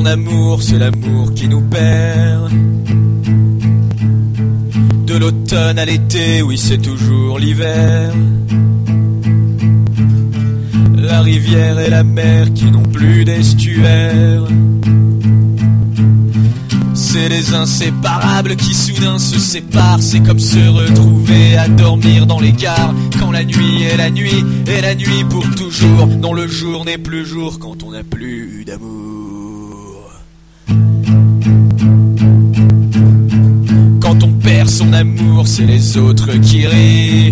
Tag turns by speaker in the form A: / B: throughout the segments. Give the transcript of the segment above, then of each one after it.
A: amour, c'est l'amour qui nous perd. De l'automne à l'été, oui c'est toujours l'hiver. La rivière et la mer qui n'ont plus d'estuaire. C'est les inséparables qui soudain se séparent. C'est comme se retrouver à dormir dans les gares. Quand la nuit est la nuit, et la nuit pour toujours. Non, le jour n'est plus jour quand on n'a plus d'amour. Quand on perd son amour, c'est les autres qui rient,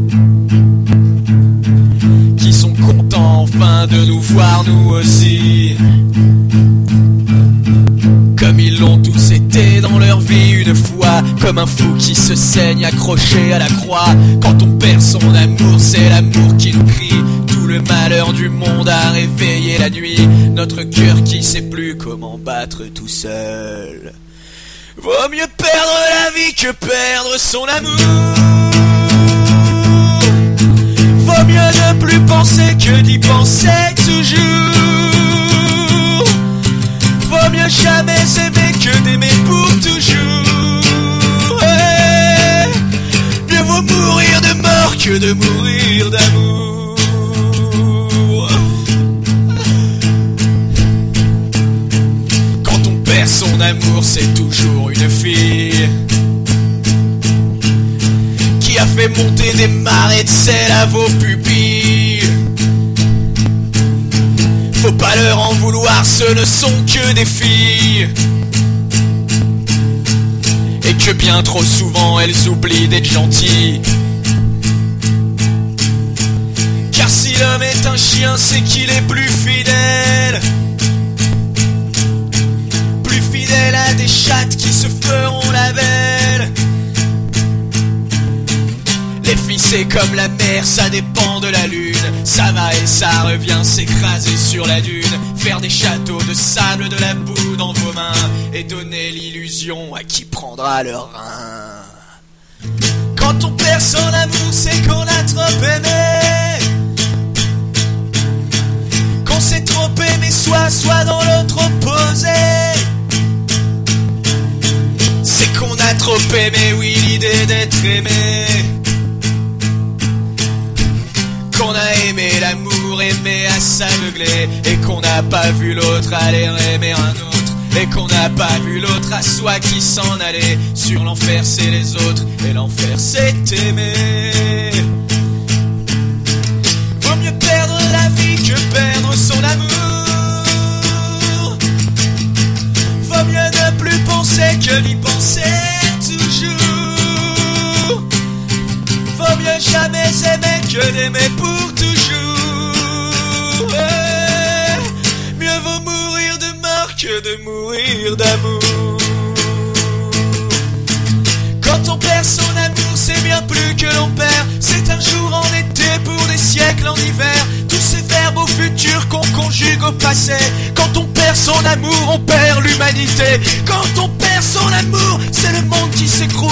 A: qui sont contents enfin de nous voir nous aussi. Comme ils l'ont tous été dans leur vie une fois. Comme un fou qui se saigne accroché à la croix. Quand on perd son amour, c'est l'amour qui nous crie. Tout le malheur du monde a réveillé la nuit. Notre cœur qui sait plus comment battre tout seul. Vaut mieux perdre la vie que perdre son amour. Vaut mieux ne plus penser que d'y penser toujours. Vaut mieux jamais aimer que d'aimer pour toujours. Hey, mieux vaut mourir de mort que de mourir d'amour. Quand on perd son amour, c'est toujours une fille qui a fait monter des marées de sel à vos pupilles. Faut pas leur en vouloir, ce ne sont que des filles. Et que bien trop souvent elles oublient d'être gentilles. Car si l'homme est un chien, c'est qu'il est plus fidèle. Plus fidèle à des chattes qui se feront la belle. Les filles c'est comme la mer, ça dépend de la lune. Ça va et ça revient s'écraser sur la dune. Faire des châteaux de sable, de la boue dans vos mains. Et donner l'illusion à qui prendra leur rein. Quand on perd son amour, c'est qu'on a trop aimé. Qu'on s'est trop aimé soit dans l'autre opposé. C'est qu'on a trop aimé, oui, l'idée d'être aimé. Qu'on a aimé l'amour, aimé à s'aveugler. Et qu'on n'a pas vu l'autre aller aimer un autre. Et qu'on n'a pas vu l'autre à soi qui s'en allait. Sur l'enfer c'est les autres, et l'enfer c'est aimer. Vaut mieux perdre la vie que perdre son amour. Vaut mieux ne plus penser que d'y penser toujours. Vaut mieux jamais aimer que d'aimer pour toujours. Ouais. Mieux vaut mourir de mort que de mourir d'amour. Quand on perd son amour, c'est bien plus que l'on perd. C'est un jour en été pour des siècles en hiver. Tous ces verbes au futur qu'on conjugue au passé. Quand on perd son amour, on perd l'humanité. Quand on perd son amour, c'est le monde qui s'écroule.